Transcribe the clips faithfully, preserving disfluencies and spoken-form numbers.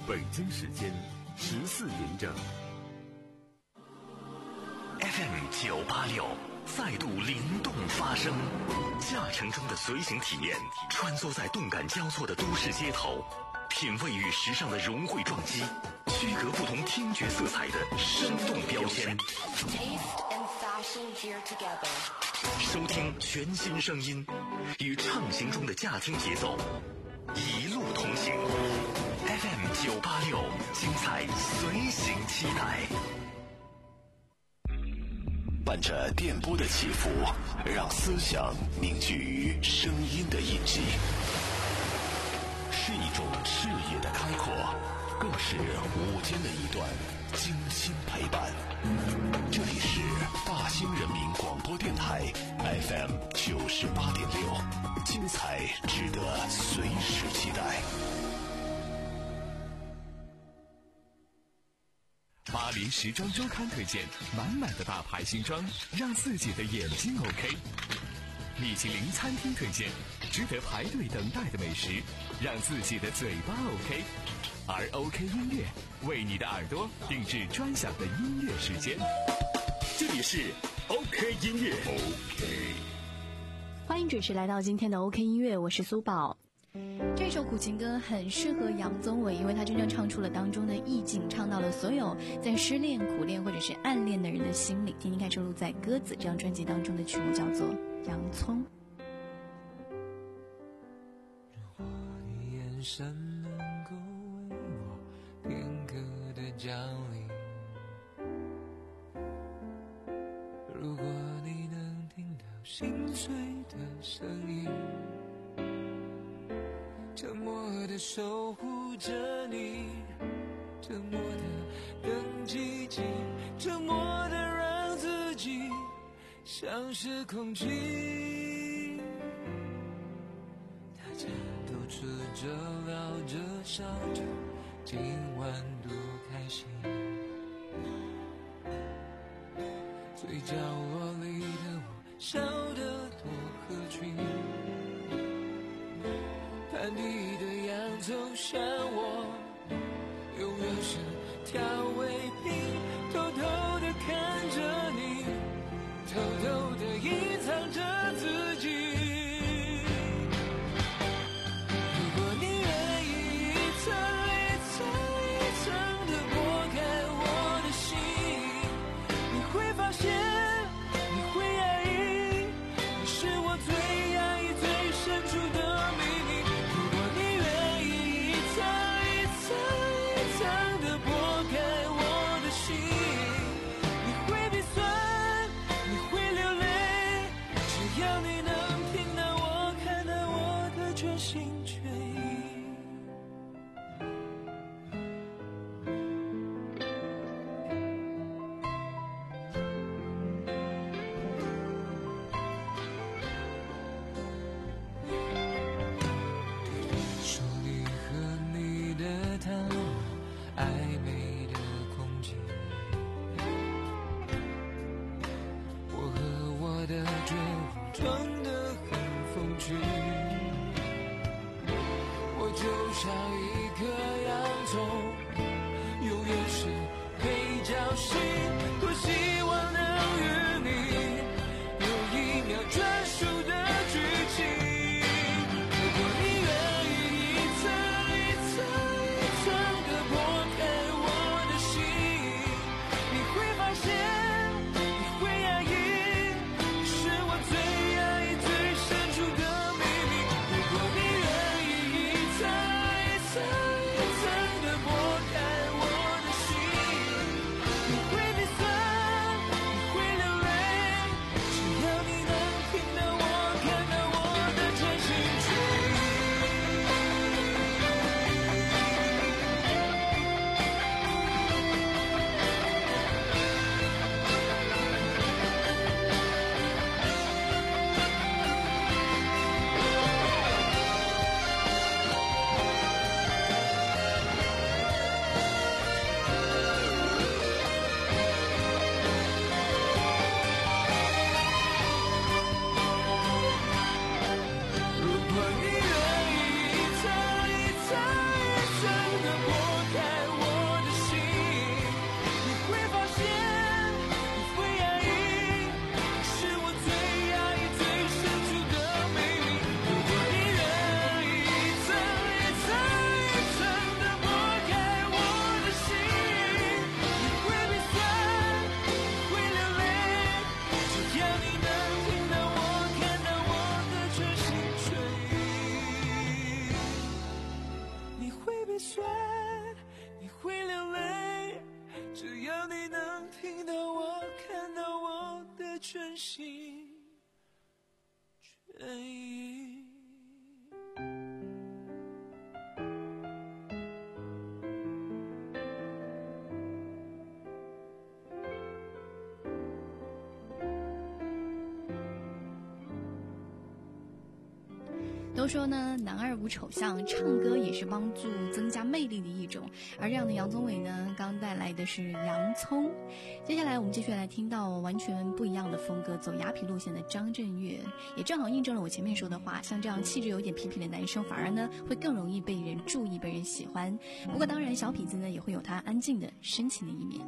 北京时间十四点整。 F M 九八六再度灵动发声，驾乘中的随行体验，穿梭在动感交错的都市街头，品味与时尚的融汇撞击，区隔不同听觉色彩的生动标签。收听全新声音，与畅行中的驾听节奏，一路同行。F M 九八六，精彩随行期待。 伴着电波的起伏，让思想凝聚于声音的印记，是一种视野的开阔，更是午间的一段精心陪伴。这里是大兴人民广播电台 F M 九十八点六，精彩值得随时期待。 巴黎时装周刊推荐满满的大牌新装，让自己的眼睛 OK。米其林餐厅推荐值得排队等待的美食，让自己的嘴巴 OK。而 OK 音乐为你的耳朵定制专享的音乐时间。这里是 OK 音乐 OK。 欢迎准时来到今天的 OK 音乐，我是苏宝。 这首苦情歌很适合杨宗纬，因为他真正唱出了当中的意境，唱到了所有在失恋、苦恋或者是暗恋的人的心里。听听看收录在《鸽子》这张专辑当中的曲目，叫做《洋葱》。 如果你眼神能够为我片刻的降临，如果你能听到心碎的声音，沉默地守护着你，沉默地更寂静，沉默地让自己像是空气。大家都吃着聊着笑着，今晚多开心，最角落里的我笑得多合群，盘底的洋葱像我永远是调味品，偷偷地看着你，偷偷地隐藏着自己。如果你愿意一层一层一层地剥开我的心，你会发现你会压抑，你是我最压抑最深处的秘密。 一层一层地剥开我的心，你会比鼻酸，你会流泪，只要你能听到我，看到我的全心全意。 都说呢，男二无丑相，唱歌也是帮助增加魅力的一种。而这样的杨宗纬呢，刚带来的是洋葱。接下来我们继续来听到完全不一样的风格，走雅痞路线的张震岳，也正好印证了我前面说的话，像这样气质有点痞痞的男生，反而呢会更容易被人注意、被人喜欢。不过当然，小痞子呢也会有他安静的、深情的一面。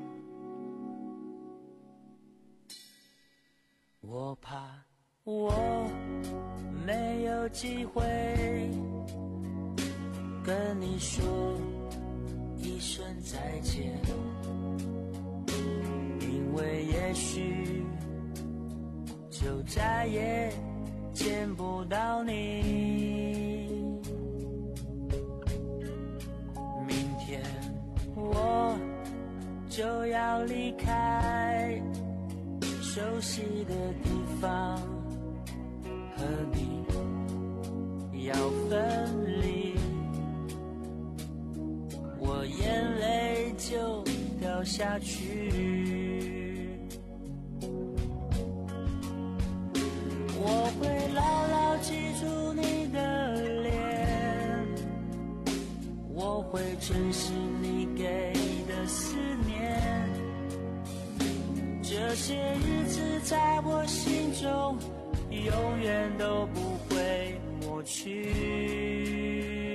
我怕我没有机会跟你说一声再见，因为也许就再也见不到你。明天我就要离开熟悉的地方，和你要分离，我眼泪就掉下去。我会牢牢记住你的脸，我会珍惜你给的思念，这些日子在我心中永远都不会抹去。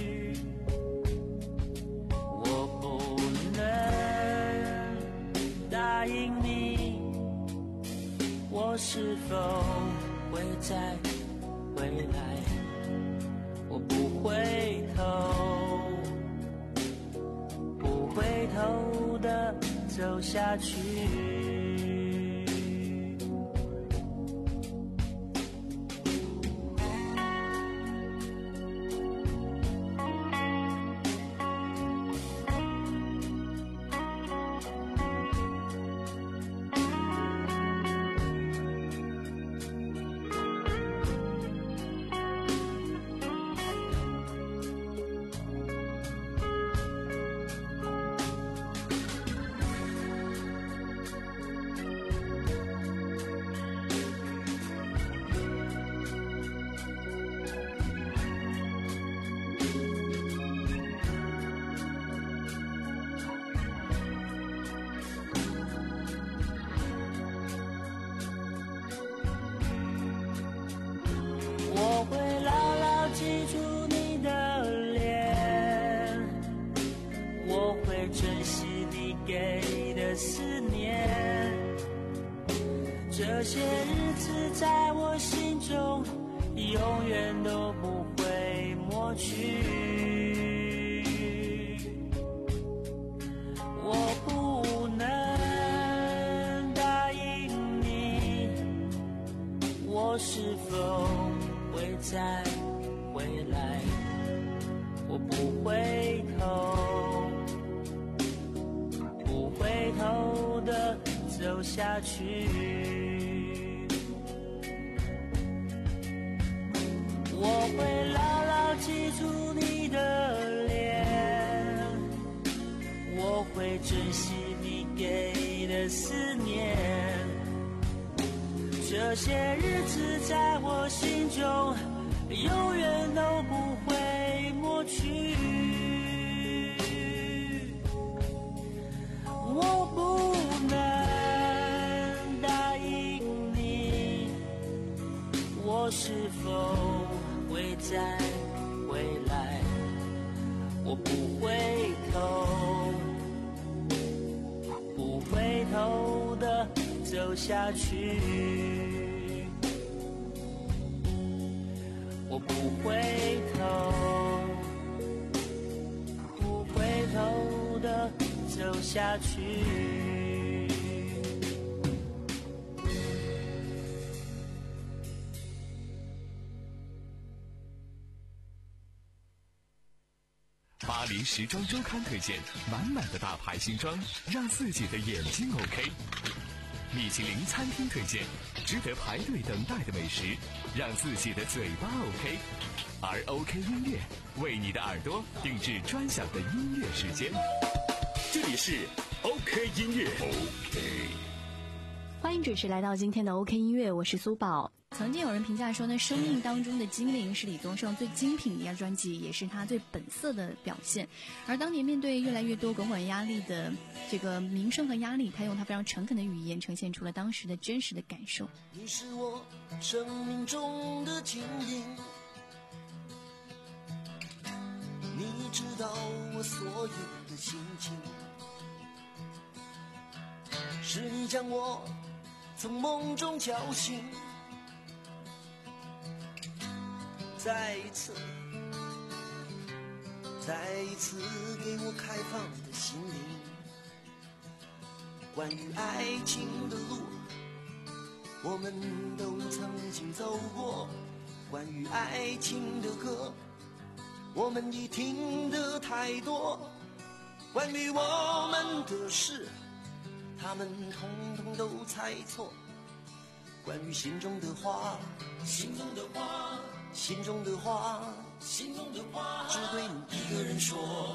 我不能答应你，我是否会再回来？我不回头，不回头的走下去。我会牢牢记住你的脸，我会珍惜你给的思念，这些日子在我心中永远都不会抹去。我不能答应你，我是否会再回来？我不回头，不回头的走下去。我会牢牢记住你的脸，我会珍惜你给的思念，这些日子在我心中永远都不会抹去。我不能答应你，我是否会再回来？我不回头，不回头的走下去。我不回头，不回头的走下去。 巴黎时装周刊推荐满满的大牌新装，让自己的眼睛 OK。米其林餐厅推荐值得排队等待的美食，让自己的嘴巴 OK。而 OK 音乐为你的耳朵定制专享的音乐时间。 这里是 OK 音乐。OK。 欢迎准时来到今天的 OK 音乐，我是苏宝。 曾经有人评价说呢，生命当中的精灵是李宗盛最精品的一张专辑，也是他最本色的表现。而当年面对越来越多滚滚压力的这个名声和压力，他用他非常诚恳的语言呈现出了当时的真实的感受。 你是我生命中的精灵，你知道我所有的心情，是你将我从梦中叫醒，再一次再一次给我开放的心灵。关于爱情的路我们都曾经走过，关于爱情的歌我们已听得太多，关于我们的事他们统统都猜错，关于心中的话心中的话心中的话心中的话只对你一个人说。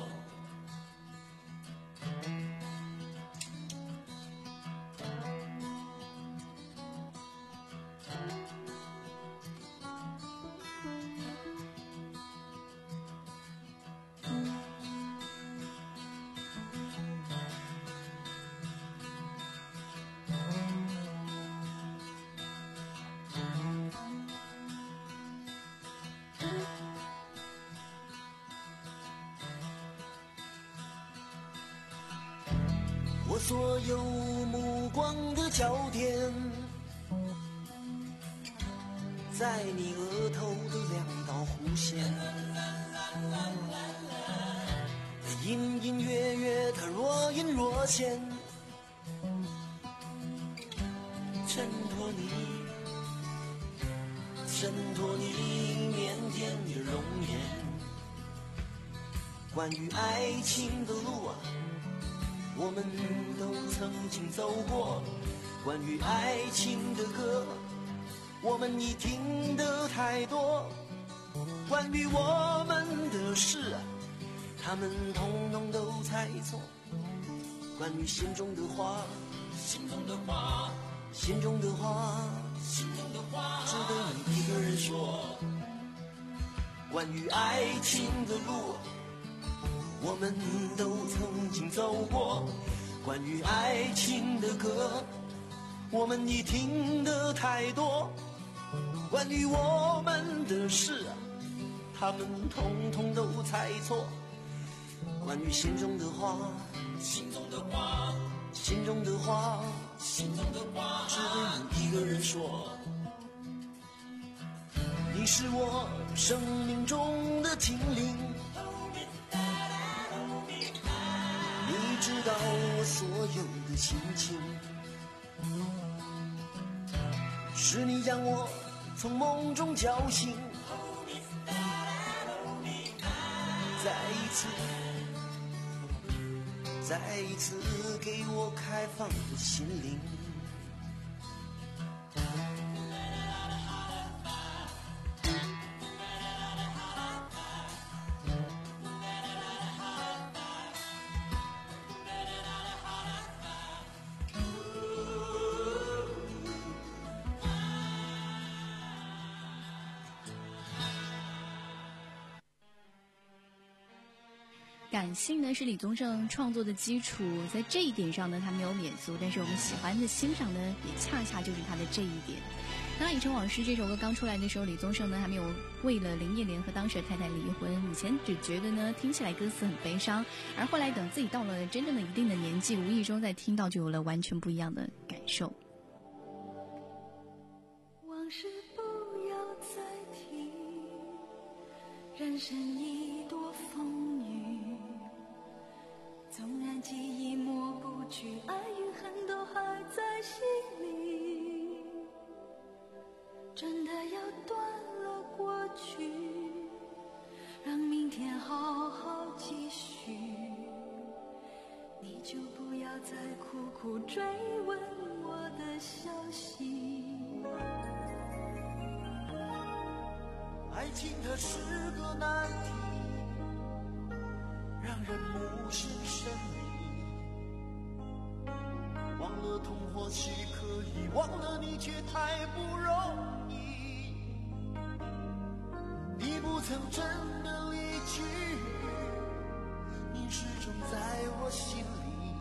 我所有目光的焦点在你额头的两道弧线，隐隐约约它若隐若现，衬托你衬托你腼腆的容颜。关于爱情的路啊我们都曾经走过，关于爱情的歌我们已听得太多，关于我们的事他们统统都猜错，关于心中的话心中的话心中的话心中的话只对你一个人说。关于爱情的路我们都曾经走过，关于爱情的歌我们已听得太多，关于我们的事他们统统都猜错，关于心中的话心中的话心中的话心中的话只对你一个人说。你是我生命中的精灵，你知道我所有的心情，是你将我从梦中叫醒，再一次再一次给我开放的心灵。 感性呢是李宗盛创作的基础，在这一点上呢他没有免俗，但是我们喜欢的欣赏呢也恰恰就是他的这一点。当然《以尘往事》这首歌刚出来的时候，李宗盛呢还没有为了林忆莲和当时的太太离婚，以前只觉得呢听起来歌词很悲伤，而后来等自己到了真正的一定的年纪，无意中在听到就有了完全不一样的感受。 往事不要再提，人生一朵风雨，纵然记忆抹不去，爱与恨都还在心里，真的要断了过去，让明天好好记再苦苦追问我的消息。 爱情它是个难题，让人目眩神迷。忘了痛或许可以，忘了你却太不容易。你不曾真的离去，你始终在我心里。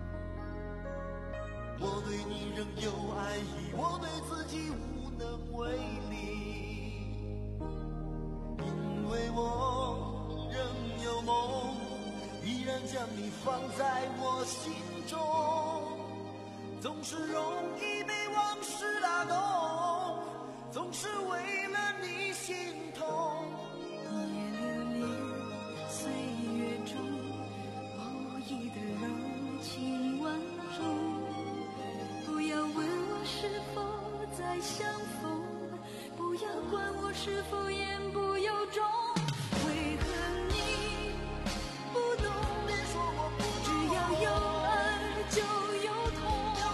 我对你仍有爱意，我对自己无能为力。因为我仍有梦，依然将你放在我心中，总是容易被往事打动，总是为了你心痛。 夜流连岁月中，无意的柔情万种。不要问我是否再相逢，不要管我是否言不由衷。为何你不懂？只要有爱就有痛，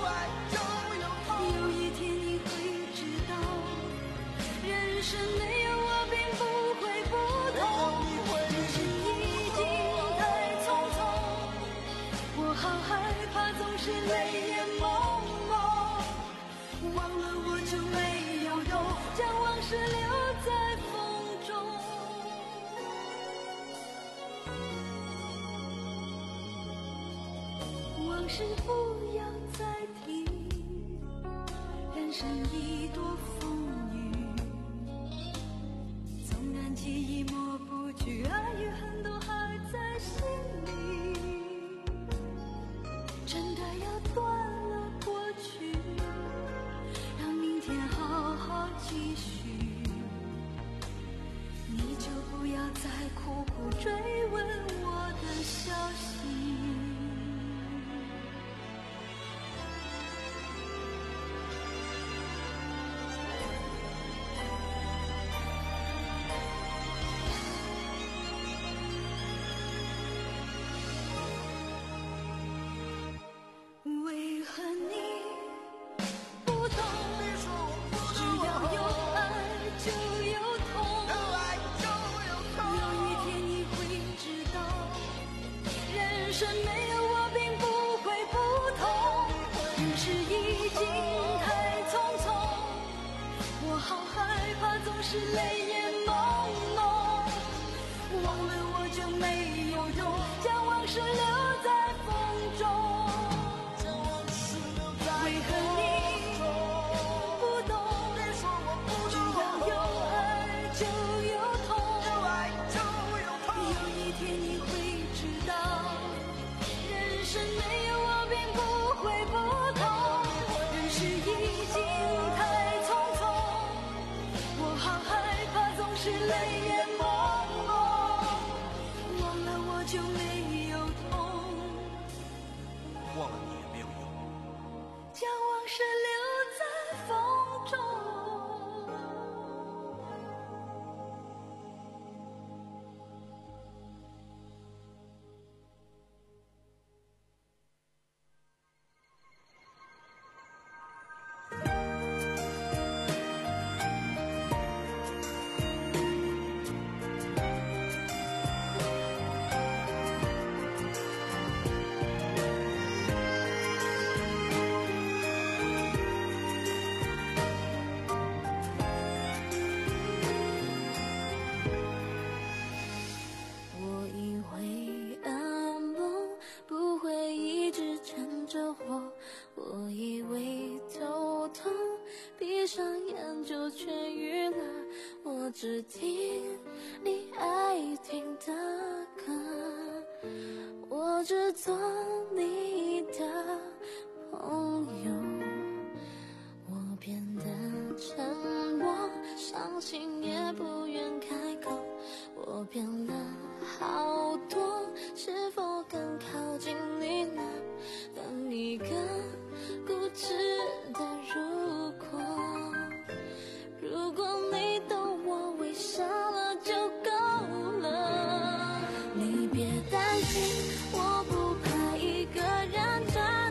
有一天你会知道，人生没有我并不会不同。人生已经太匆匆，我好害怕总是泪眼朦胧，忘了我就没有痛，将往事留在风中。往事不要再提，人生已多风雨，纵然记忆抹不去，爱与恨都还在心里。真的要断了过去，让明天好好继续。你就不要再苦苦追问我的消息。为何你不懂？只要有爱就有痛，有一天你会知道，人生没有我并不会不同。人世已经太匆匆，我好害怕总是泪眼朦胧，忘了我就没有痛，将往事留在风中。为何你不懂？只要有爱就有痛，有一天你会知道，人生没有我并不会不同。人世已经太匆匆，我好害怕总是泪眼朦胧，忘了我就没有痛， 忘了你也没有用。 将往事留在风中。我以为噩梦不会一直缠着我，我以为头痛闭上眼就痊愈了，我只听你爱听的歌，我只做你的朋友。我变得沉默，伤心也不愿开口，我变了好多，是否更靠近你呢？当一个固执的如果，如果你懂我，微笑了就够了。你别担心，我不怕一个人。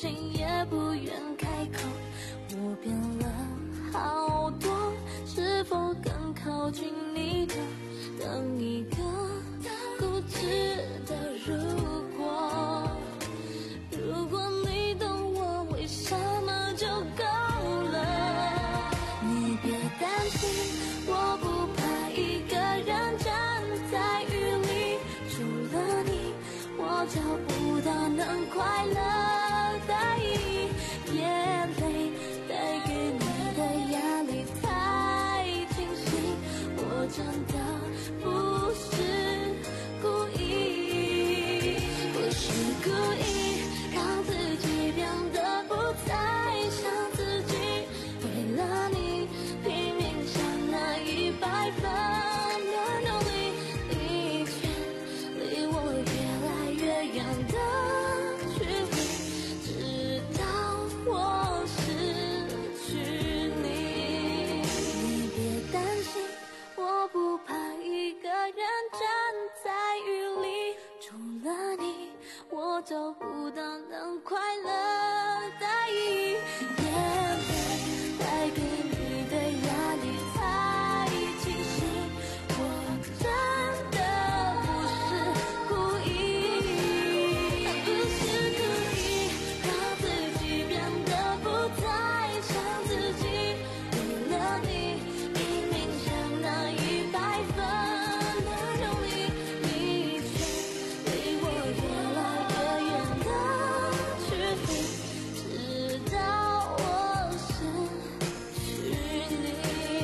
心也不愿开口。我变了好多，是否更靠近你的等一个固执的如果？如果你懂我，为什么就够了？你别担心，我不怕一个人站在雨里，除了你，我找不到能快乐的意义。眼泪带给你的压力太清晰，我真的不是故意，不是故意让自己变得不再像自己，为了你拼命想那一百分的努力，你却离我越来越远的距离，直到我失去你。你别担心，我不怕一个人站在雨里，除了你，我找不到能快乐的意义。眼泪带给你的压力太清晰，我真的不是故意，不是故意让自己变得不再像自己，为了你拼命想那一百分的努力，你却离我越来越远的距离，直到我失去你。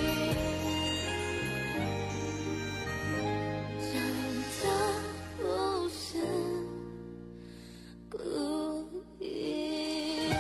真的不是故意。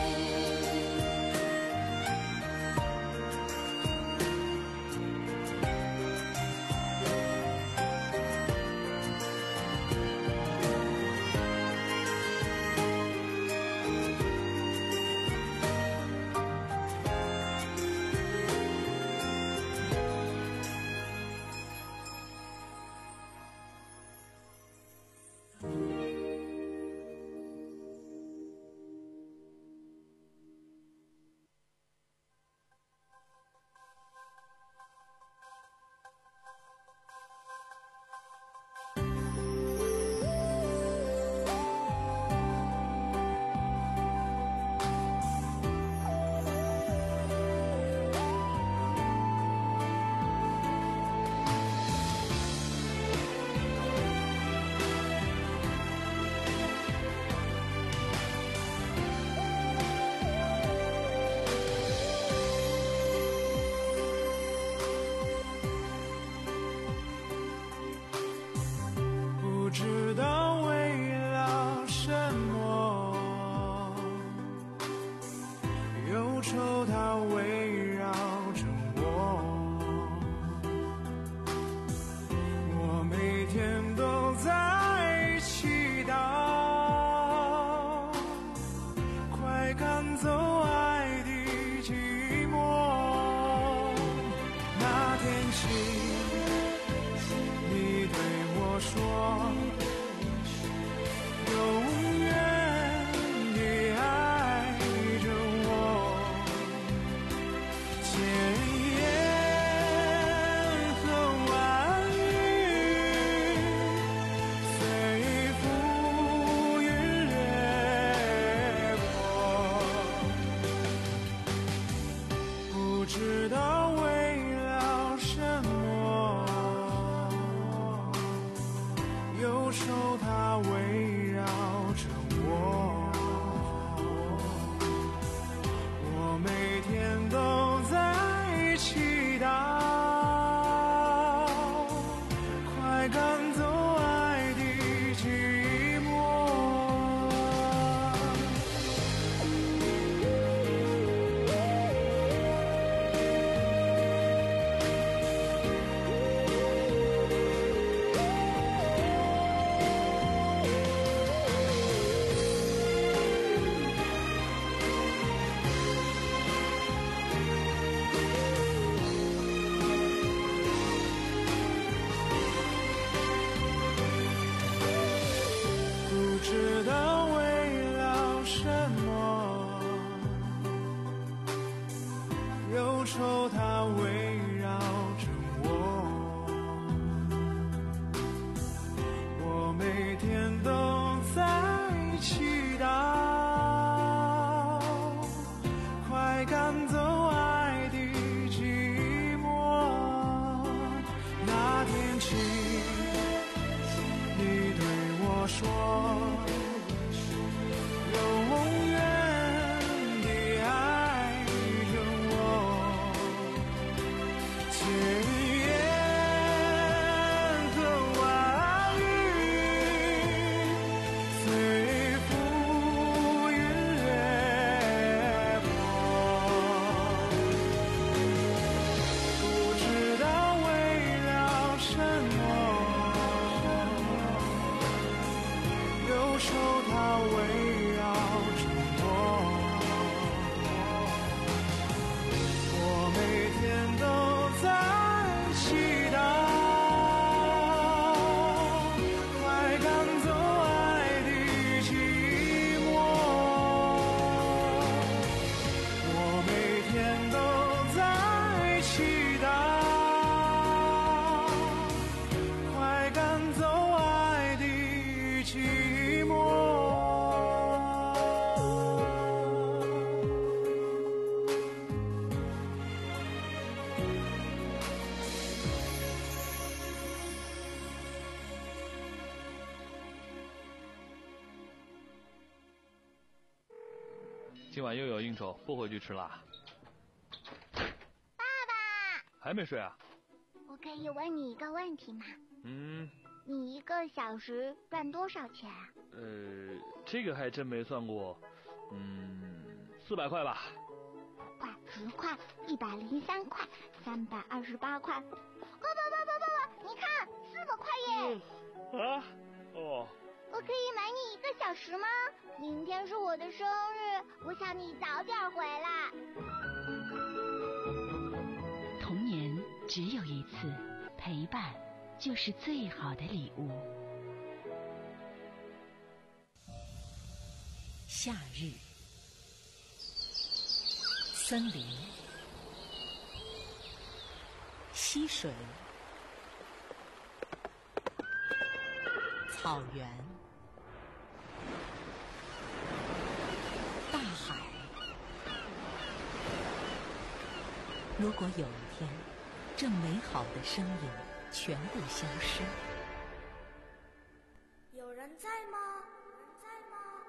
不知道为了什么，忧愁它围绕着我，我每天都在祈祷，快赶走爱的寂寞。那天起，你对我说，永远地爱着我，千言和万语随浮云掠过，不知道为了什么，忧愁它围绕着我，我每天都在祈祷，快赶走爱的寂寞。 手它围绕着我，我每天都在祈祷，快赶走爱的寂寞。那天起，你对我说，永远的爱着我，千言和万语随浮云掠过，不知道为了什么，右手它围绕着我，我每天都在祈祷，快赶走爱的寂寞。我每天都在祈祷，快赶走爱的寂寞。 今晚又有应酬，不回去吃啦。 爸爸， 还没睡啊？ 我可以问你一个问题吗？ 嗯， 你一个小时赚多少钱啊？ 呃，这个还真没算过。嗯，四百块吧。 快，十块，一百零三块，三百二十八块。爸爸爸爸爸爸，你看，四百块耶！ 啊？哦。 我可以买你一个小时吗？明天是我的生日，我想你早点回来。 童年只有一次，陪伴就是最好的礼物。夏日，森林，溪水，草原，大海。如果有一天，这美好的声音全部消失， 有人在吗？有人在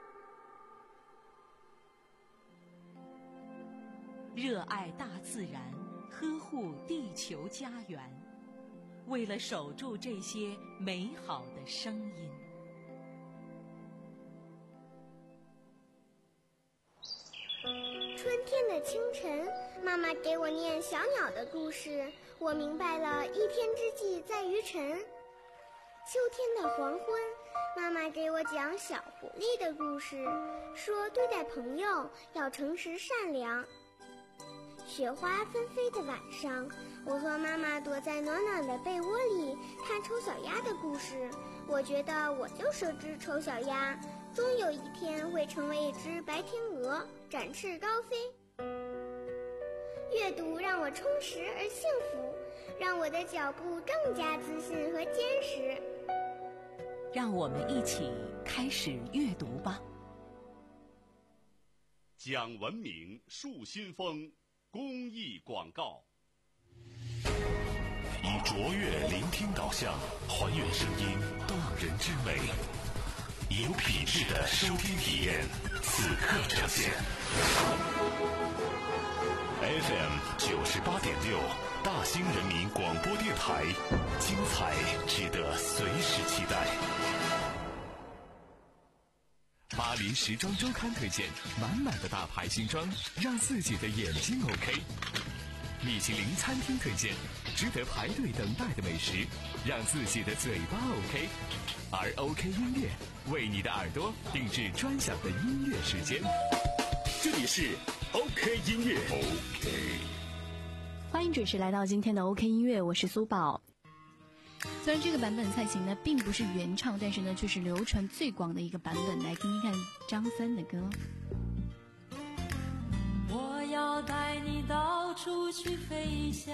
吗？ 热爱大自然，呵护地球家园，为了守住这些美好的声音。 春天的清晨，妈妈给我念小鸟的故事，我明白了一天之计在于晨。秋天的黄昏，妈妈给我讲小狐狸的故事，说对待朋友要诚实善良。雪花纷飞的晚上，我和妈妈躲在暖暖的被窝里看丑小鸭的故事，我觉得我就是只丑小鸭，终有一天会成为一只白天鹅，展翅高飞。阅读让我充实而幸福，让我的脚步更加自信和坚实。 让我们一起开始阅读吧。 讲文明树新风公益广告，以卓越聆听导向，还原声音动人之美，有品质的收听体验，此刻呈现。F M 九十八点六，大兴人民广播电台，精彩值得随时期待。 巴黎时装周刊推荐满满的大牌新装，让自己的眼睛 OK。米其林餐厅推荐值得排队等待的美食，让自己的嘴巴 OK。而 OK 音乐为你的耳朵定制专享的音乐时间。 这里是 OK 音乐。OK。 欢迎准时来到今天的 OK 音乐，我是苏宝。 虽然这个版本蔡琴呢并不是原唱，但是呢却是流传最广的一个版本，来听听看张三的歌。 我要带你到处去飞翔，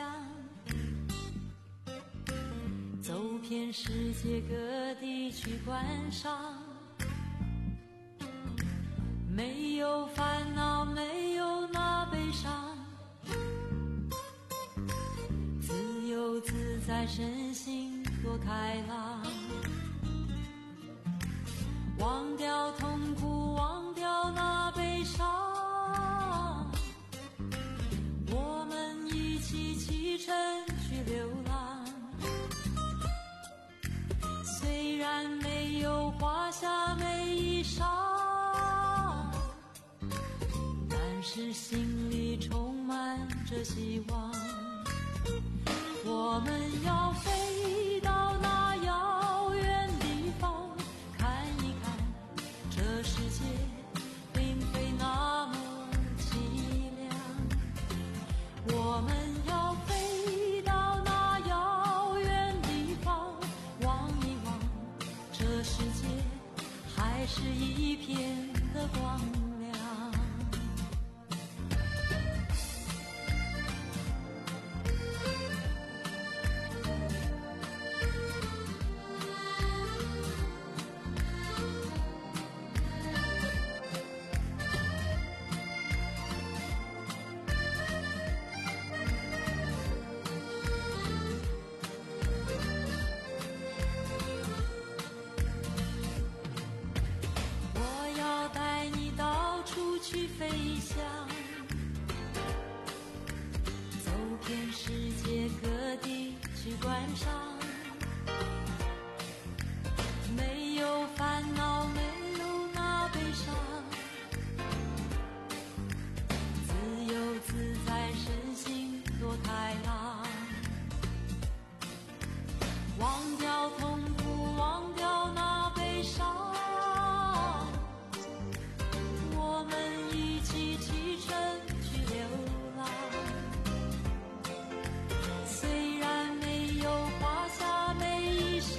走遍世界各地去观赏，没有烦恼，没有那悲伤，自由自在，身心多开朗，忘掉痛苦，忘掉那悲伤，我们一起启程去流浪。虽然没有华厦美衣裳，但是心里充满着希望。我们要飞到那遥远地方，看一看这世界并非那么凄凉。我们要飞到那遥远地方，望一望这世界还是一片的光亮。去飞翔，走遍世界各地去观赏，没有烦恼，没有那悲伤，自由自在，身心多开朗，忘掉痛苦，忘掉那悲伤，启程去流浪。虽然没有华厦美衣裳，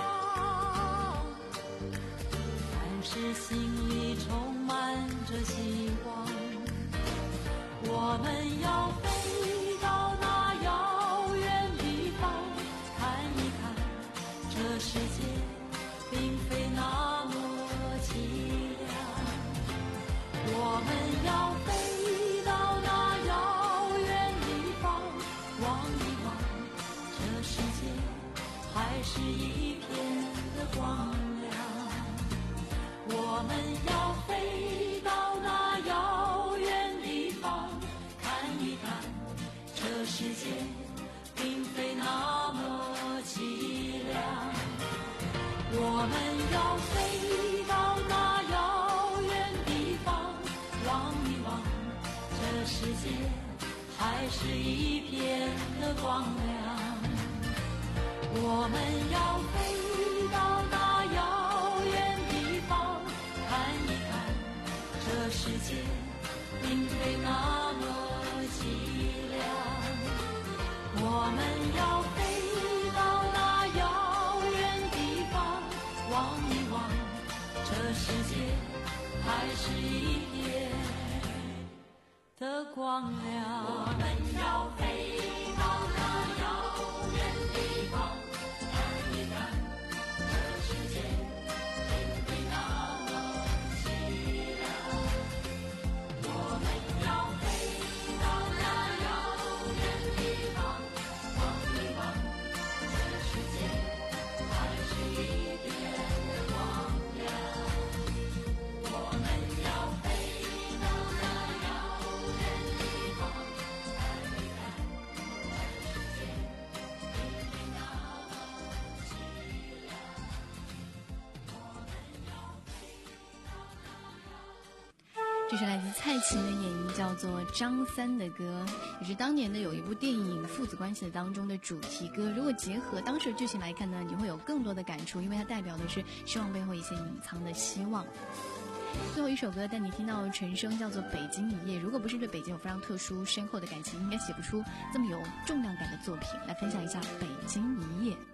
但是心里充满着希望。我们要飞到那遥远地方，看一看这世界并非那么凄凉。我们要飞到那遥远地方，望一望这世界还是一片的光亮。我们要飞到那遥远地方，看一看这世界并非那么凄凉。我们要飞到那遥远地方，望一望这世界还是一片的光亮。我们要飞到那遥远地方，看一看这世界并非那么凄凉。我们要飞到那遥远地方，望一望这世界还是一片的光亮。我们要飞到那遥远地方，看一看这世界并非那么凄凉。我们要飞到那遥远地方，望一望这世界还是一片的光亮。我们要飞到那遥远地方，看一看这世界并非那么凄凉。我们要飞到那遥。 这是来自蔡琴的演绎，叫做《张三的歌》，也是当年的有一部电影《父子关系》当中的主题歌。如果结合当时的剧情来看呢，你会有更多的感触，因为它代表的是失望背后一些隐藏的希望。最后一首歌带你听到陈升，叫做《北京一夜》。如果不是对北京有非常特殊深厚的感情，应该写不出这么有重量感的作品。来分享一下《北京一夜》。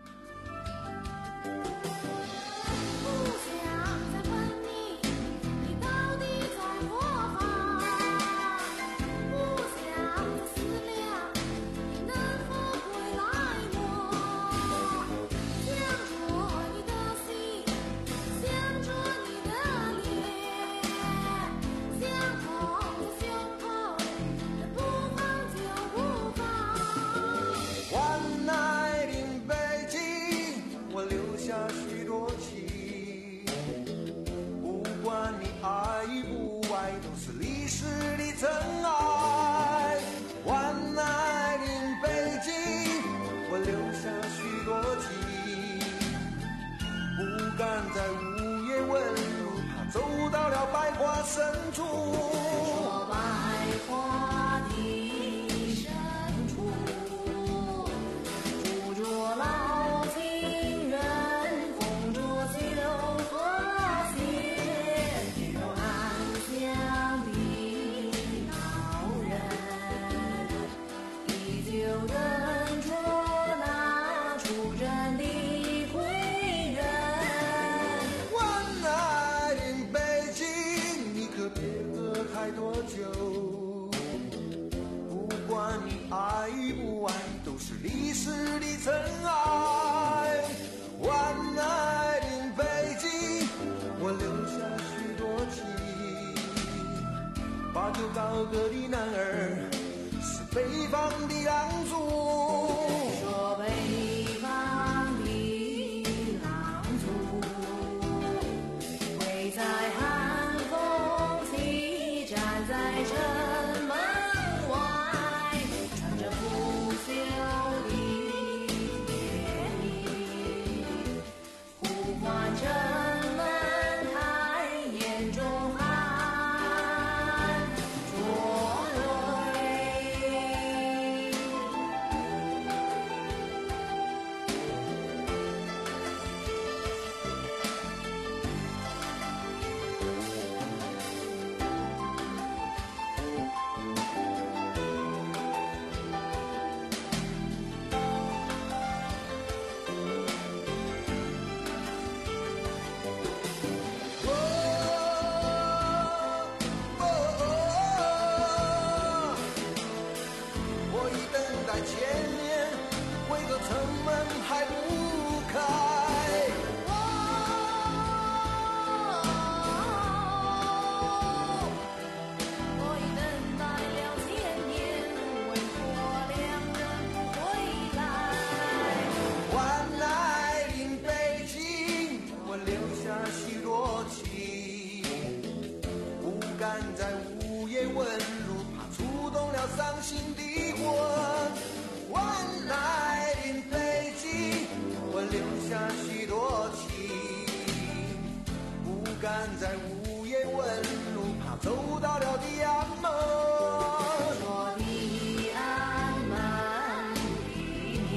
不想再问你，你到底在何方？不想再思念。 等着那出征的归人。 晚来临北京，你可别喝太多酒，不管你爱不爱，都是历史的尘埃。晚来临北京，我留下许多情，八九高歌的男儿是北方的狼族， 说北方的狼族会在寒风里站在城门外，穿着不朽的铁衣，呼唤城门开，眼中含着泪。 我已等待千年，为何城门还不开？ 我已等待了千年，为何两人不回来？ 晚来临北京，我留下许多情，不敢在午夜问路，怕触动了伤心的魂。晚来临北京，我留下许多情，不敢在午夜问路，怕走到了的安门。 说的安门里面，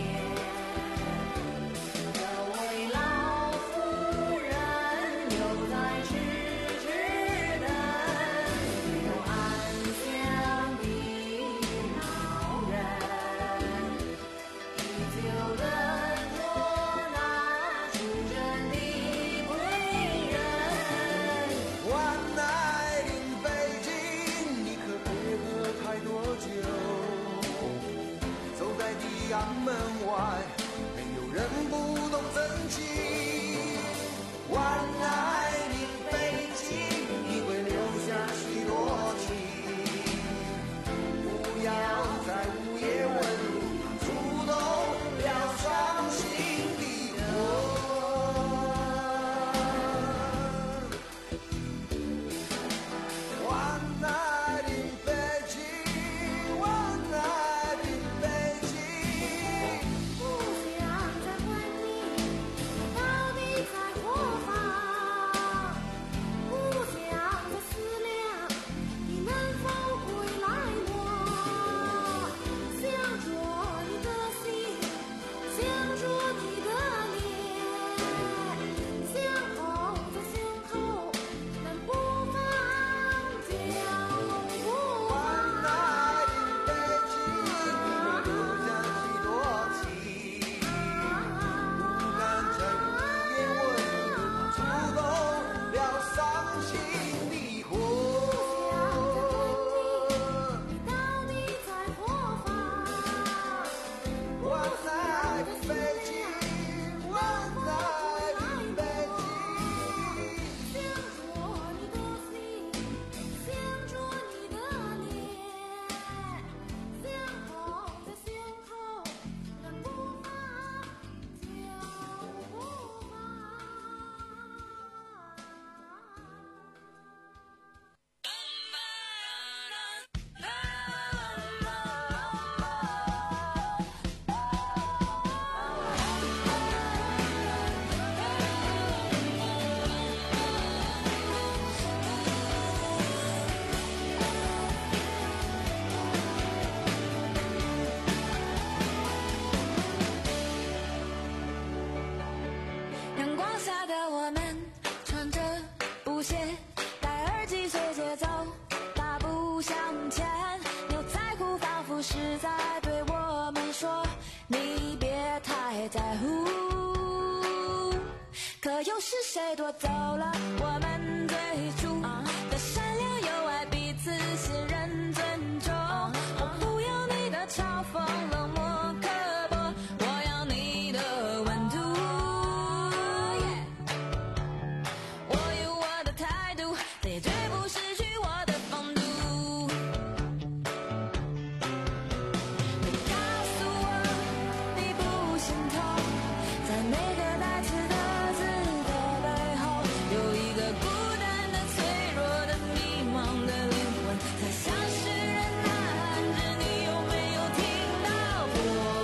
这位老妇人又在痴痴等，没有安详的老人，依旧等着那出征的归人。 晚来临北京，你可别喝太多酒，走在地安门外，没有人不懂真情。晚来临北京，你会留下许多情，不要在午夜问路，触动了伤心的魂。晚来临北京，晚来临北京， 不想再问你会在乎。可又是谁夺走了我们最初的善良友爱，彼此信任尊重。我不要你的嘲讽冷漠刻薄，我要你的温度。我有我的态度，你绝不失去我的风度。你告诉我你不心痛，在每个带刺的字的背后，有一个孤单的脆弱的迷茫的灵魂，在向世人呐喊着，你有没有听到过？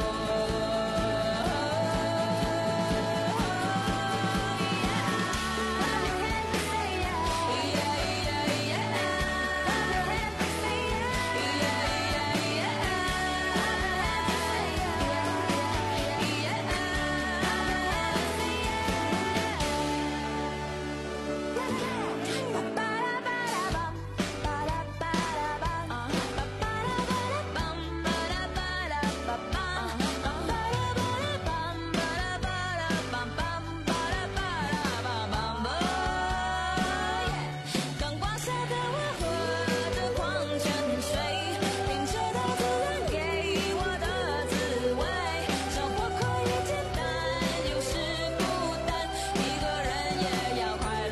阳光下的我喝着矿泉水，品着大自然给我的滋味。生活可以简单，有时孤单，一个人也要快乐。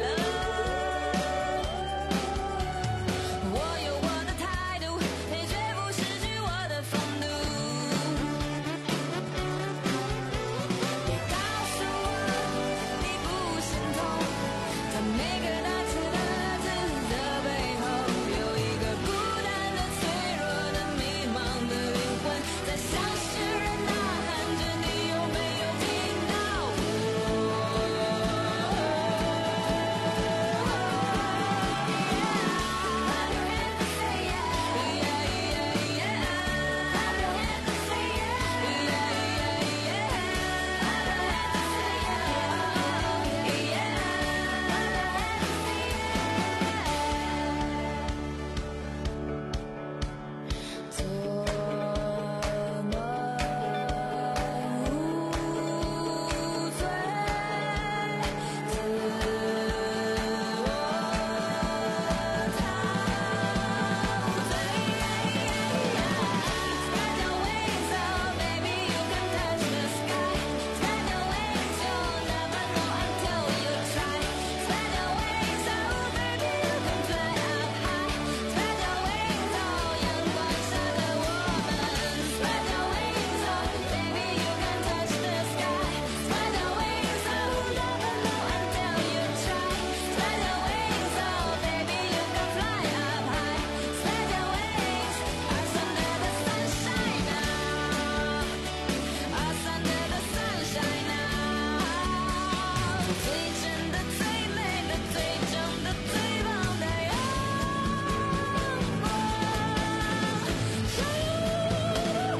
我有我的态度，你绝不失去我的风度。别告诉我你不心痛，在每个带刺的字的背后，有一个孤单的脆弱的迷茫的灵魂，在向世人呐喊着，你有没有听到我？做梦无罪，自我陶醉。Spread your wings, oh baby, you can touch the sky. Spread your wings, you'll never know until you try. Spread your wings, oh baby, you can fly up high. Spread your wings, oh 阳光下的我们。Spread your wings, oh baby, you can touch the sky. Spread your wings, oh never know until you try. Spread your wings, oh baby, you can fly up high. Spread your wings, us under the sunshine now. Us under the sunshine now. 做最真的、最美的、最正的、最棒的阳光，照耀我们。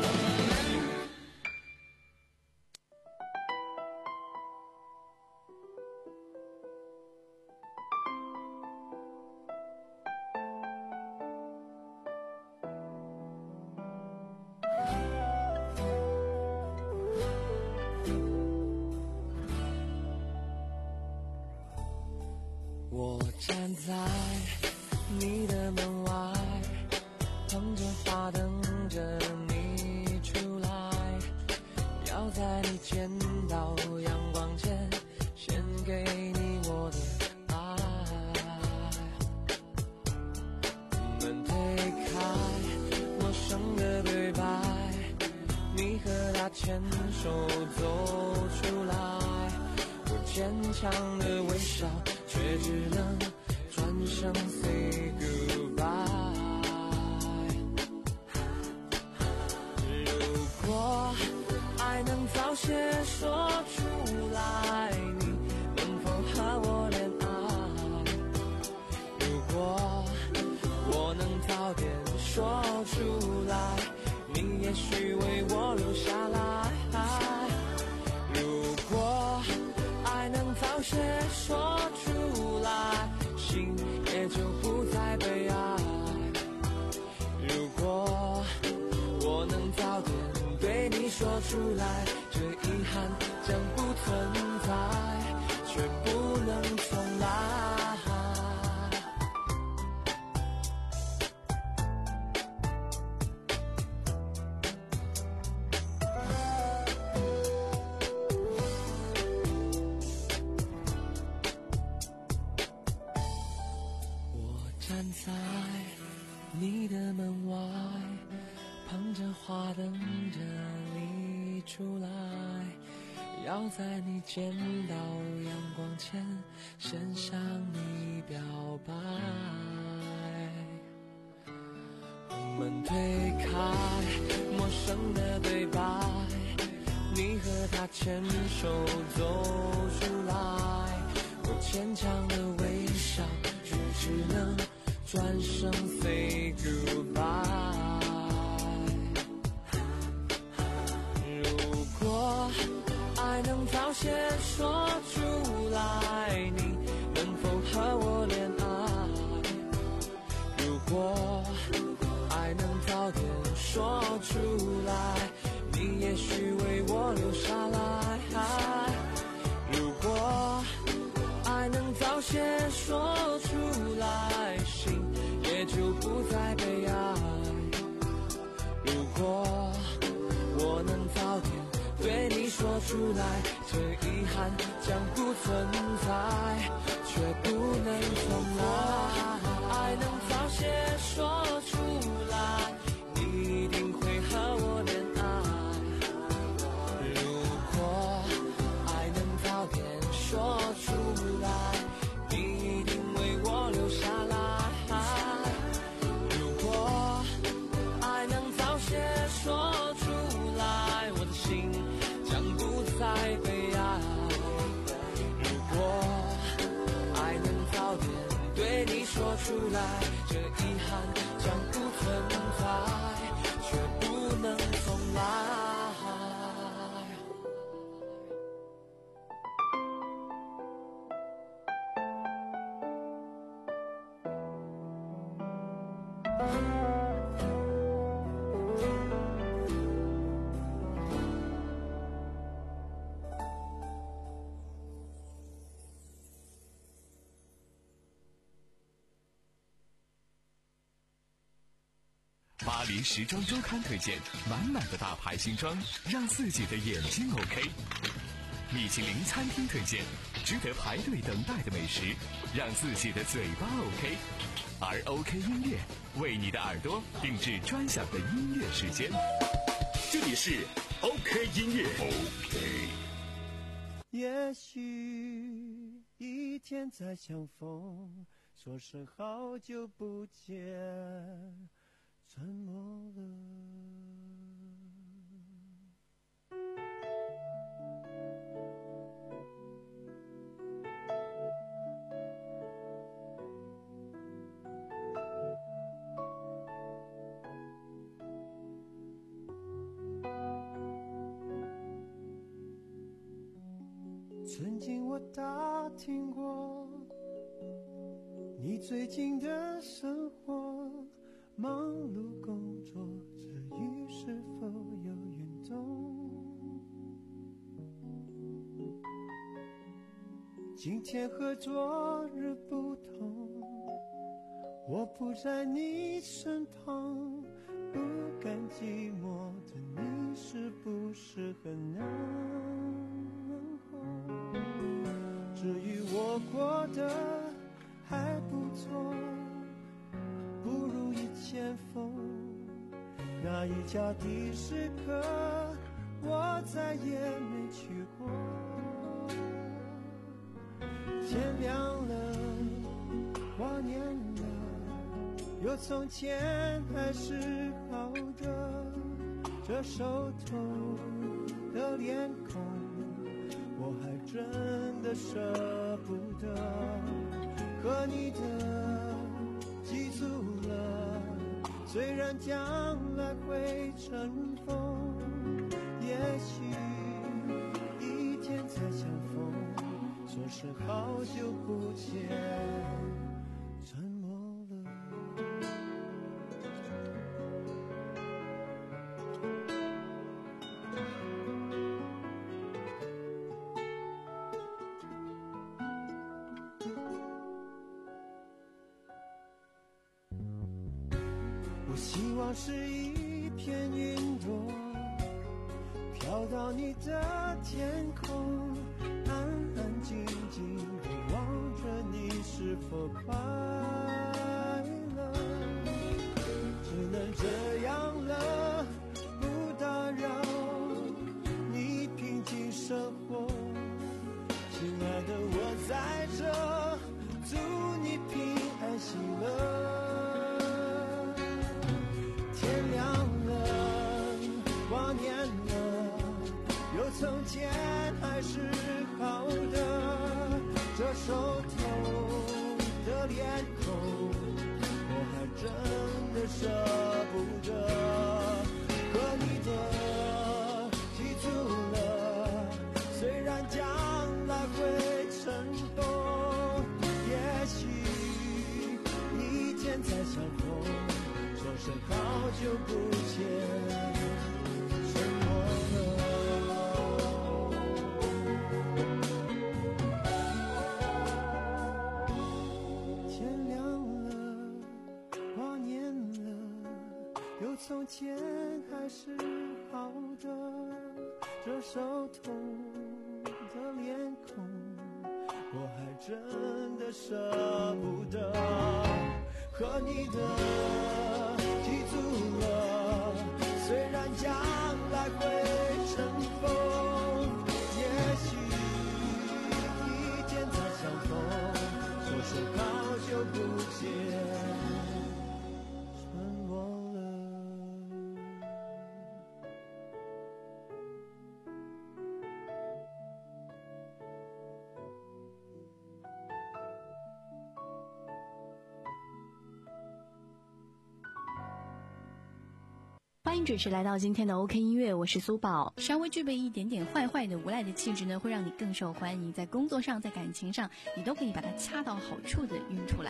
我站在你的门外，捧着花等着你出来，要在你见到阳光前，献给你我的爱。门推开，陌生的对白，你和他牵手走出来，我坚强的微笑，却只能转身 say goodbye。如果爱能早些说出来，你能否和我恋爱？如果我能早点说出来，你也许为我留下来。如果爱能早些说出来，心也就不再被爱。如果我能早点对你说说出来，这遗憾将不存在，却不能重来。站在你的门外，捧着花等着你出来，要在你见到阳光前先向你表白。我们推开陌生的对白，你和他牵手走出来，我牵强的微笑，却只能转身 say goodbye。 如果爱能早些说出来，你能否和我恋爱？如果爱能早点说出来，你也许为我留下来。如果爱能早些说出来，心也就不再悲哀。如果我能早点对你说出来，这遗憾将不存在，却不能重来。爱能早些说出来，你一定会和我恋爱。如果爱能早点说出来，你一定为我留下来。如果爱能早些说出来，我的心将不再悲哀。如果爱能早点对你说出来，这遗憾将不存在，却不能重来。 巴黎时装周刊推荐满满的大牌新装，让自己的眼睛 OK。米其林餐厅推荐值得排队等待的美食，让自己的嘴巴 OK。而 OK 音乐为你的耳朵定制专享的音乐时间。 这里是 OK 音乐 OK。 也许一天再相逢，说声好久不见，沉默了。曾经我打听过你最近的生活，忙碌工作之余是否有运动？今天和昨日不同，我不在你身旁，不甘寂寞的你是不是很难过？至于我过得还不错，不如以前疯，那一家的士客我再也没去过。天亮了，挂念了，有从前还是好的，这熟透的脸孔我还真的舍不得，可你的记住了，虽然将来会尘封，也许一天再相逢，说声好久不见，沉默了。 希望是一片云朵，飘到你的天空，安安静静地望着你是否快乐。只能这样了，不打扰你平静生活。亲爱的，我在这，祝你平安喜乐。天亮了，光年了，有从前还是好的。这熟透的脸孔，我还真的舍不得。和你的记住了，虽然将来会成风，也许一天再相逢，说声好久不见。沉默了，天亮了，挂念了，有从前还是好的。这手痛的脸孔，我还真的舍不得。和你的记住了，虽然将来会成风，也许一天再相逢，说声好久不见。沉默了。 欢迎准时来到今天的 OK 音乐，我是苏宝。 稍微具备一点点坏坏的无赖的气质呢，会让你更受欢迎，在工作上，在感情上，你都可以把它恰到好处的运出来。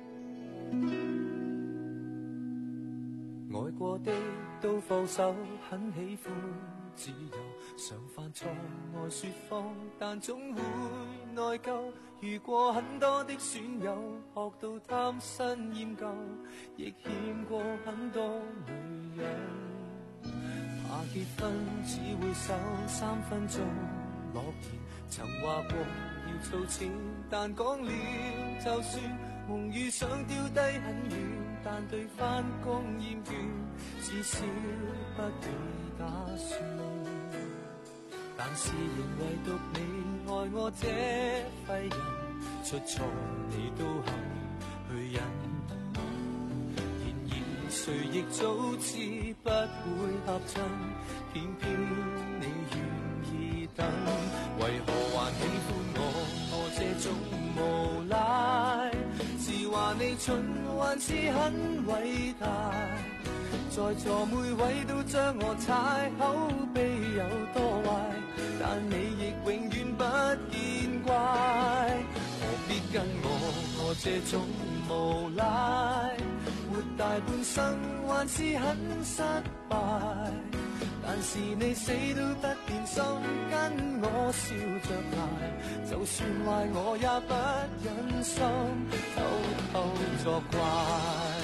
愛過的都放手，很喜歡自由，常犯錯愛說謊，但總會內疚。遇過很多的損友，學到貪新厭舊，亦欠過很多女人。怕結婚只會守三分鐘諾言，曾話過要儲錢，但講了就算，夢遇想丟低很遠，但對返工厭倦，至少不會打算。但是仍唯獨你愛我這廢人，出錯你都肯去忍。然而誰亦早知不會合襯，偏偏你願意等。為何還喜歡我？我這種無賴，是話你蠢還是很偉大？在座每位都將我踩，口碑有多壞，但你亦永遠不見怪。何必跟我我這種無賴，活大半生還是很失敗。但是你死都不變心，跟我笑着捱，就算壞我也不忍心偷偷作怪。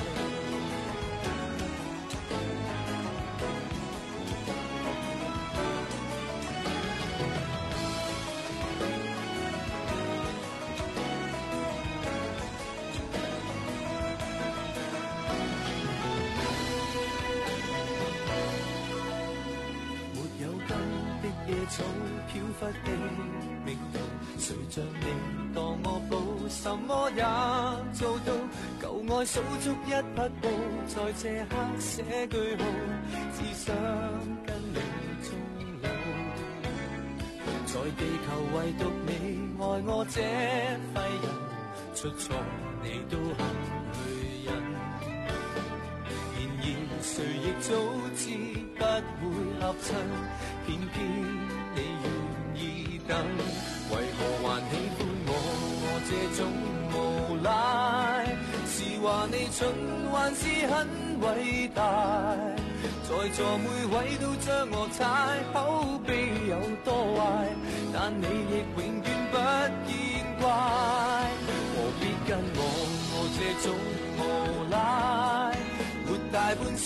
草飄忽的命途，誰像你當我寶，什麼也做到。舊愛數足一匹布，在這刻寫句號，只想跟你終老。在地球唯獨你愛我這廢人，出錯你都肯去忍。然而誰亦早知不會合襯，偏偏你願意等，為何還喜歡我？我這種無賴，是話你蠢還是很偉大？在座每位都將我踩，口碑有多壞，但你亦永遠不見怪。何必跟我？我這種無賴，活大半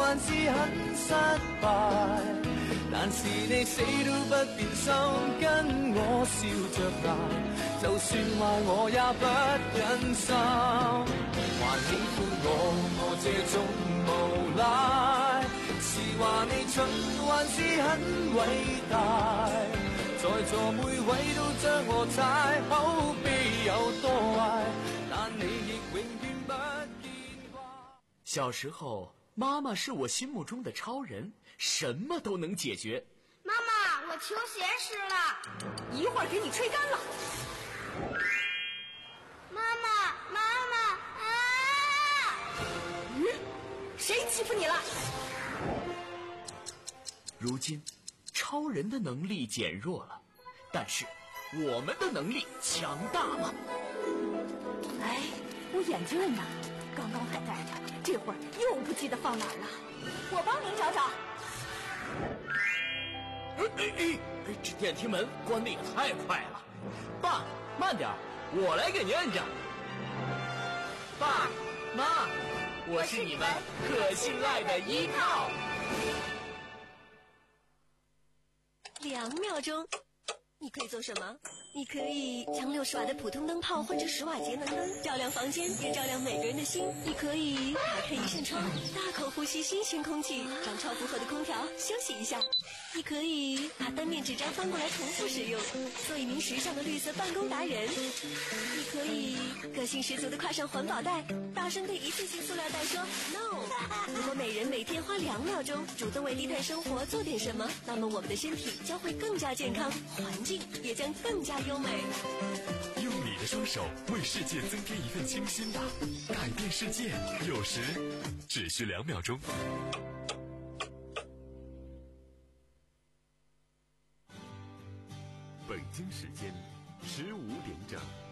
還是很失敗，但是你死都不變心，跟我笑着捱，就算壞我也不忍心。還喜歡我，我這種無賴，是話你蠢還是很偉大，在座每位都將我踩，口碑有多壞，但你亦永遠不見壞。 小時候，媽媽是我心目中的超人，什麼都能解決。 媽媽，我球鞋濕了， 一會兒給你吹乾了。 媽媽，媽媽啊！ 嗯，誰欺負你了？ 如今，超人的能力減弱了，但是我們的能力強大了。 哎，我眼鏡呢？剛剛還戴着，這會兒又不記得放哪兒了。我幫您找找。 哎哎哎，这电梯门关得也太快了。爸，慢点，我来给您摁着。爸妈，我是你们可信赖的依靠。 两秒钟，你可以做什么？你可以将六十瓦的普通灯泡换成十瓦节能灯，照亮房间，也照亮每个人的心。你可以打开一扇窗，大口呼吸新鲜空气，让超负荷的空调休息一下。你可以把单面纸张翻过来重复使用，做一名时尚的绿色办公达人。你可以个性十足的挎上环保袋，大声对一次性塑料袋说 no。如果每人每天花两秒钟主动为低碳生活做点什么，那么我们的身体将会更加健康，环境也将更加优美。 用你的双手为世界增添一份清新吧，改变世界有时只需两秒钟。 北京时间十五点整。